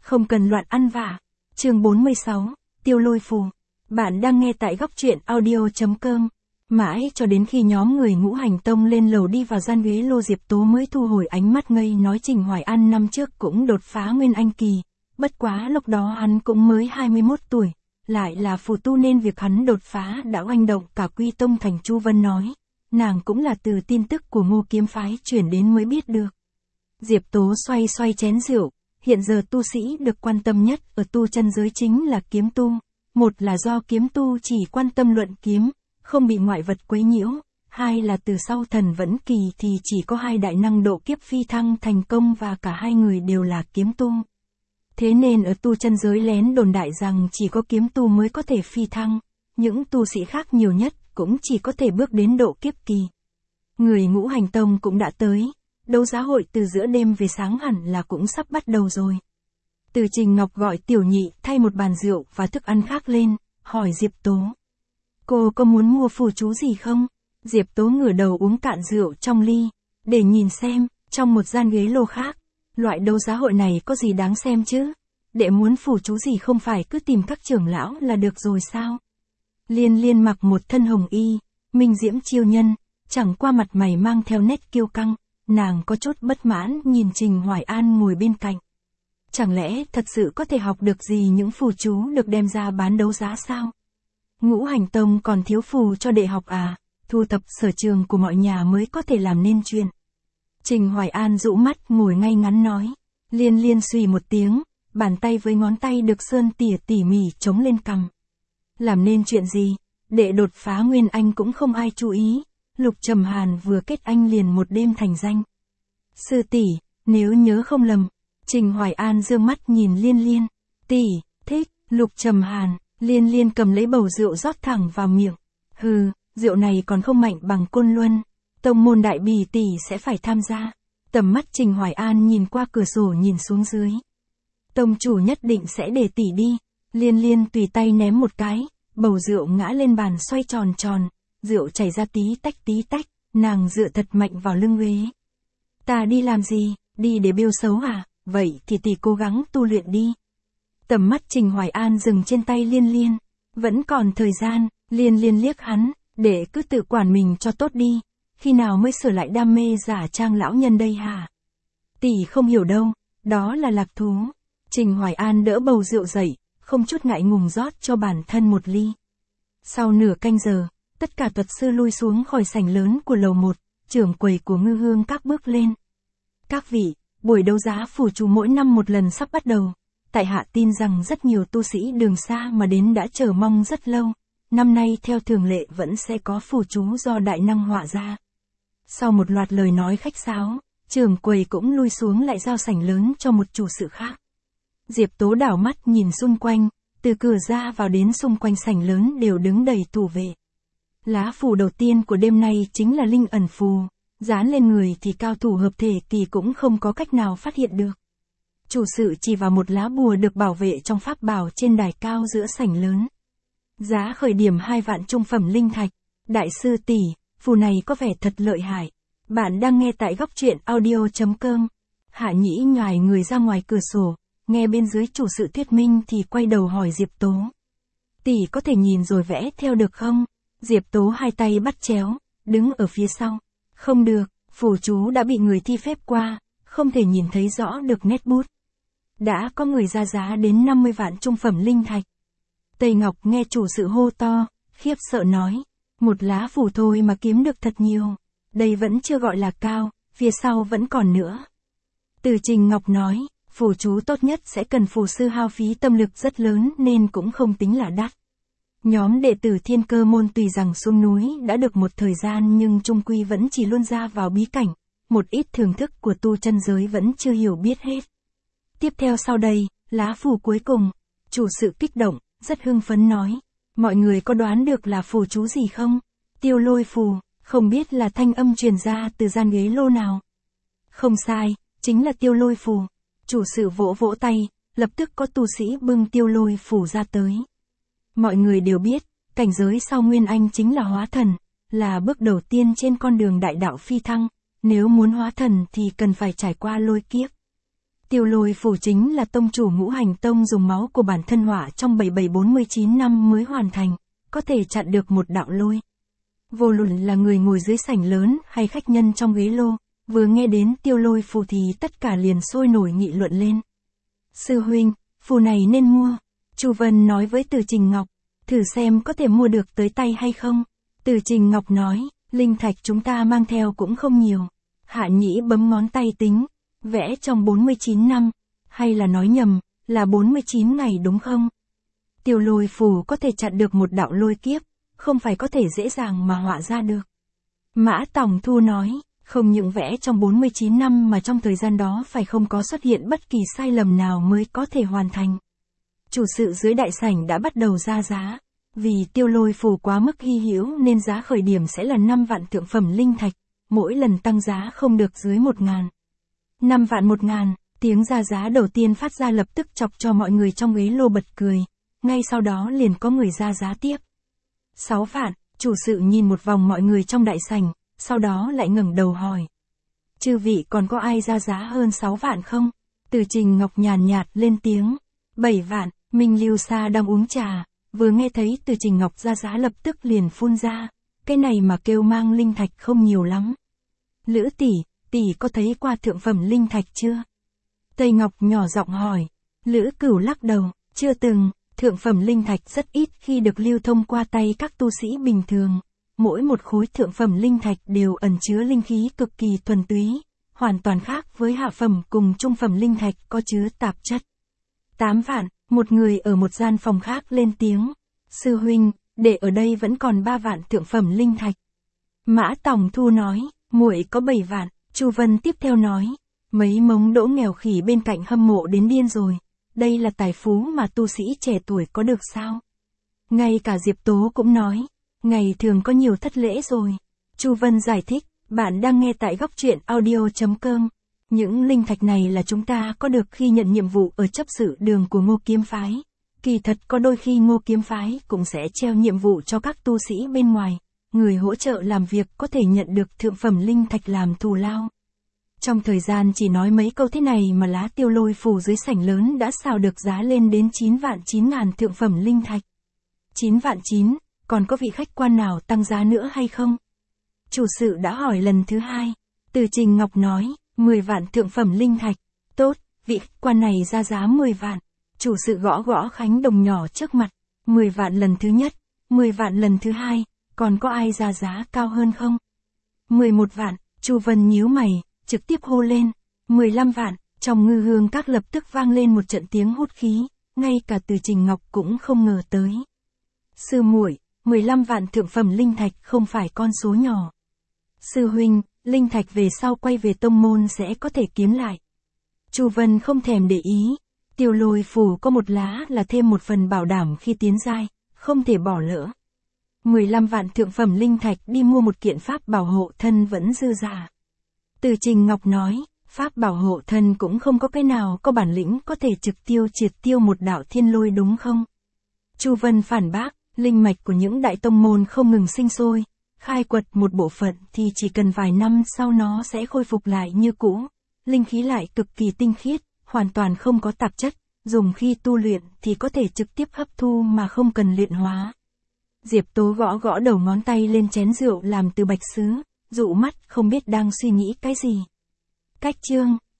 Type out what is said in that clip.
không cần loạn ăn vạ. Chương 46, Tiêu Lôi Phù. Bạn đang nghe tại góc truyện audio.com. Mãi cho đến khi nhóm người Ngũ Hành Tông lên lầu đi vào gian ghế lô, Diệp Tố mới thu hồi ánh mắt ngây nói Trình Hoài An năm trước cũng đột phá Nguyên Anh kỳ. Bất quá lúc đó hắn cũng mới 21 tuổi. Lại là phù tu nên việc hắn đột phá đã oanh động cả Quy Tông thành. Chu Vân nói. Nàng cũng là từ tin tức của Ngô Kiếm Phái chuyển đến mới biết được. Diệp Tố xoay xoay chén rượu. Hiện giờ tu sĩ được quan tâm nhất ở tu chân giới chính là kiếm tu. Một là do kiếm tu chỉ quan tâm luận kiếm, không bị ngoại vật quấy nhiễu. Hai là từ sau thần vẫn kỳ thì chỉ có hai đại năng độ kiếp phi thăng thành công và cả hai người đều là kiếm tu. Thế nên ở tu chân giới lén đồn đại rằng chỉ có kiếm tu mới có thể phi thăng. Những tu sĩ khác nhiều nhất cũng chỉ có thể bước đến độ kiếp kỳ. Người Ngũ Hành Tông cũng đã tới. Đấu giá hội từ giữa đêm về sáng hẳn là cũng sắp bắt đầu rồi. Từ Trình Ngọc gọi Tiểu Nhị thay một bàn rượu và thức ăn khác lên, hỏi Diệp Tố. Cô có muốn mua phù chú gì không? Diệp Tố ngửa đầu uống cạn rượu trong ly, để nhìn xem, trong một gian ghế lô khác, loại đấu giá hội này có gì đáng xem chứ? Đệ muốn phù chú gì không phải cứ tìm các trưởng lão là được rồi sao? Liên Liên mặc một thân hồng y, minh diễm chiêu nhân, chẳng qua mặt mày mang theo nét kiêu căng. Nàng có chút bất mãn nhìn Trình Hoài An ngồi bên cạnh. Chẳng lẽ thật sự có thể học được gì những phù chú được đem ra bán đấu giá sao? Ngũ Hành Tông còn thiếu phù cho đệ học à? Thu thập sở trường của mọi nhà mới có thể làm nên chuyện. Trình Hoài An dụ mắt ngồi ngay ngắn nói. Liên Liên suy một tiếng, bàn tay với ngón tay được sơn tỉa tỉ mỉ chống lên cằm. Làm nên chuyện gì? Đệ đột phá Nguyên Anh cũng không ai chú ý. Lục Trầm Hàn vừa kết anh liền một đêm thành danh. Sư tỷ, nếu nhớ không lầm. Trình Hoài An dương mắt nhìn Liên Liên. Tỷ, thích. Lục Trầm Hàn. Liên Liên cầm lấy bầu rượu rót thẳng vào miệng. Hừ, rượu này còn không mạnh bằng Côn Luân. Tông môn đại bì tỷ sẽ phải tham gia. Tầm mắt Trình Hoài An nhìn qua cửa sổ nhìn xuống dưới. Tông chủ nhất định sẽ để tỷ đi. Liên Liên tùy tay ném một cái. Bầu rượu ngã lên bàn xoay tròn tròn. Rượu chảy ra tí tách, nàng dựa thật mạnh vào lưng ghế. Ta đi làm gì, đi để bêu xấu à, vậy thì tỷ cố gắng tu luyện đi. Tầm mắt Trình Hoài An dừng trên tay Liên Liên. Vẫn còn thời gian, Liên Liên liếc hắn, để cứ tự quản mình cho tốt đi. Khi nào mới sửa lại đam mê giả trang lão nhân đây hả? Tỷ không hiểu đâu, đó là lạc thú. Trình Hoài An đỡ bầu rượu dậy, không chút ngại ngùng rót cho bản thân một ly. Sau nửa canh giờ, tất cả thuật sư lui xuống khỏi sảnh lớn của lầu 1, trưởng quầy của Ngư Hương các bước lên. Các vị, buổi đấu giá phù chú mỗi năm một lần sắp bắt đầu. Tại hạ tin rằng rất nhiều tu sĩ đường xa mà đến đã chờ mong rất lâu. Năm nay theo thường lệ vẫn sẽ có phù chú do đại năng họa ra. Sau một loạt lời nói khách sáo, trưởng quầy cũng lui xuống lại giao sảnh lớn cho một chủ sự khác. Diệp Tố đảo mắt nhìn xung quanh, từ cửa ra vào đến xung quanh sảnh lớn đều đứng đầy thủ vệ. Lá phù đầu tiên của đêm nay chính là linh ẩn phù, dán lên người thì cao thủ hợp thể kỳ cũng không có cách nào phát hiện được. Chủ sự chỉ vào một lá bùa được bảo vệ trong pháp bảo trên đài cao giữa sảnh lớn. Giá khởi điểm 2 vạn trung phẩm linh thạch. Đại sư tỷ, phù này có vẻ thật lợi hại. Bạn đang nghe tại góc truyện audio.com. Hạ Nhĩ nhòi người ra ngoài cửa sổ, nghe bên dưới chủ sự thuyết minh thì quay đầu hỏi Diệp Tố. Tỷ có thể nhìn rồi vẽ theo được không? Diệp Tố hai tay bắt chéo, đứng ở phía sau. Không được, phù chú đã bị người thi phép qua, không thể nhìn thấy rõ được nét bút. Đã có người ra giá đến 50 vạn trung phẩm linh thạch. Tây Ngọc nghe chủ sự hô to, khiếp sợ nói. Một lá phù thôi mà kiếm được thật nhiều. Đây vẫn chưa gọi là cao, phía sau vẫn còn nữa. Từ Trình Ngọc nói, phù chú tốt nhất sẽ cần phù sư hao phí tâm lực rất lớn nên cũng không tính là đắt. Nhóm đệ tử Thiên Cơ môn tuy rằng xuống núi đã được một thời gian nhưng chung quy vẫn chỉ luôn ra vào bí cảnh, một ít thưởng thức của tu chân giới vẫn chưa hiểu biết hết. Tiếp theo sau đây, lá phù cuối cùng, chủ sự kích động, rất hưng phấn nói, mọi người có đoán được là phù chú gì không? Tiêu Lôi phù, không biết là thanh âm truyền ra từ gian ghế lô nào. Không sai, chính là Tiêu Lôi phù. Chủ sự vỗ vỗ tay, lập tức có tu sĩ bưng Tiêu Lôi phù ra tới. Mọi người đều biết, cảnh giới sau Nguyên Anh chính là hóa thần, là bước đầu tiên trên con đường đại đạo phi thăng, nếu muốn hóa thần thì cần phải trải qua lôi kiếp. Tiêu Lôi Phù chính là tông chủ Ngũ Hành Tông dùng máu của bản thân hỏa trong 7749 năm mới hoàn thành, có thể chặn được một đạo lôi. Vô luận là người ngồi dưới sảnh lớn hay khách nhân trong ghế lô, vừa nghe đến Tiêu Lôi Phù thì tất cả liền sôi nổi nghị luận lên. Sư huynh, phù này nên mua. Chu Vân nói với Từ Trình Ngọc, thử xem có thể mua được tới tay hay không. Từ Trình Ngọc nói, linh thạch chúng ta mang theo cũng không nhiều. Hạ Nhĩ bấm ngón tay tính, vẽ trong 49 năm, hay là nói nhầm, là 49 ngày đúng không? Tiêu Lôi Phù có thể chặn được một đạo lôi kiếp, không phải có thể dễ dàng mà họa ra được. Mã Tòng Thu nói, không những vẽ trong 49 năm mà trong thời gian đó phải không có xuất hiện bất kỳ sai lầm nào mới có thể hoàn thành. Chủ sự dưới đại sảnh đã bắt đầu ra giá, vì Tiêu Lôi Phù quá mức hy hữu nên giá khởi điểm sẽ là 5 vạn thượng phẩm linh thạch, mỗi lần tăng giá không được dưới 1.000. 5 vạn 1.000, tiếng ra giá đầu tiên phát ra lập tức chọc cho mọi người trong ghế lô bật cười, ngay sau đó liền có người ra giá tiếp. 6 vạn, chủ sự nhìn một vòng mọi người trong đại sảnh, sau đó lại ngẩng đầu hỏi. Chư vị còn có ai ra giá hơn 6 vạn không? Từ Trình Ngọc nhàn nhạt lên tiếng. 7 vạn, Minh Lưu Sa đang uống trà, vừa nghe thấy Từ Trình Ngọc ra giá lập tức liền phun ra. Cái này mà kêu mang linh thạch không nhiều lắm. Lữ tỷ có thấy qua thượng phẩm linh thạch chưa? Tây Ngọc nhỏ giọng hỏi. Lữ Cửu lắc đầu, chưa từng, thượng phẩm linh thạch rất ít khi được lưu thông qua tay các tu sĩ bình thường. Mỗi một khối thượng phẩm linh thạch đều ẩn chứa linh khí cực kỳ thuần túy, hoàn toàn khác với hạ phẩm cùng trung phẩm linh thạch có chứa tạp chất. 8 vạn, một người ở một gian phòng khác lên tiếng. Sư huynh, để ở đây vẫn còn 3 vạn thượng phẩm linh thạch. Mã Tòng Thu nói, muội có 7 vạn, Chu Vân tiếp theo nói. Mấy mống đỗ nghèo khỉ bên cạnh hâm mộ đến điên rồi. Đây là tài phú mà tu sĩ trẻ tuổi có được sao? Ngay cả Diệp Tố cũng nói. Ngày thường có nhiều thất lễ rồi. Chu Vân giải thích, bạn đang nghe tại góc truyện audio.com. Những linh thạch này là chúng ta có được khi nhận nhiệm vụ ở chấp sự đường của Ngô Kiếm Phái. Kỳ thật có đôi khi Ngô Kiếm Phái cũng sẽ treo nhiệm vụ cho các tu sĩ bên ngoài. Người hỗ trợ làm việc có thể nhận được thượng phẩm linh thạch làm thù lao. Trong thời gian chỉ nói mấy câu thế này mà lá Tiêu Lôi Phù dưới sảnh lớn đã xào được giá lên đến 9 vạn 9 ngàn thượng phẩm linh thạch. 9 vạn 9, còn có vị khách quan nào tăng giá nữa hay không? Chủ sự đã hỏi lần thứ 2. Từ Trình Ngọc nói, 10 vạn thượng phẩm linh thạch. Tốt, vị khách quan này ra giá 10 vạn. Chủ sự gõ gõ khánh đồng nhỏ trước mặt. 10 vạn lần thứ nhất, 10 vạn lần thứ 2, còn có ai ra giá cao hơn không? 11 vạn, Chu Vân nhíu mày, trực tiếp hô lên. 15 vạn, trong ngư hương các lập tức vang lên một trận tiếng hút khí, ngay cả Từ Trình Ngọc cũng không ngờ tới. Sư muội, 15 vạn thượng phẩm linh thạch không phải con số nhỏ. Sư huynh, linh thạch về sau quay về tông môn sẽ có thể kiếm lại. Chu Vân không thèm để ý. Tiêu Lôi Phù có một lá là thêm một phần bảo đảm khi tiến giai, không thể bỏ lỡ. 15 vạn thượng phẩm linh thạch đi mua một kiện pháp bảo hộ thân vẫn dư giả. Từ Trình Ngọc nói, pháp bảo hộ thân cũng không có cái nào có bản lĩnh có thể trực tiêu triệt tiêu một đạo thiên lôi đúng không? Chu Vân phản bác, linh mạch của những đại tông môn không ngừng sinh sôi, khai quật một bộ phận thì chỉ cần vài năm sau nó sẽ khôi phục lại như cũ, linh khí lại cực kỳ tinh khiết, hoàn toàn không có tạp chất, dùng khi tu luyện thì có thể trực tiếp hấp thu mà không cần luyện hóa. Diệp Tố gõ gõ đầu ngón tay lên chén rượu làm từ bạch sứ, dụ mắt không biết đang suy nghĩ cái gì. Cách chương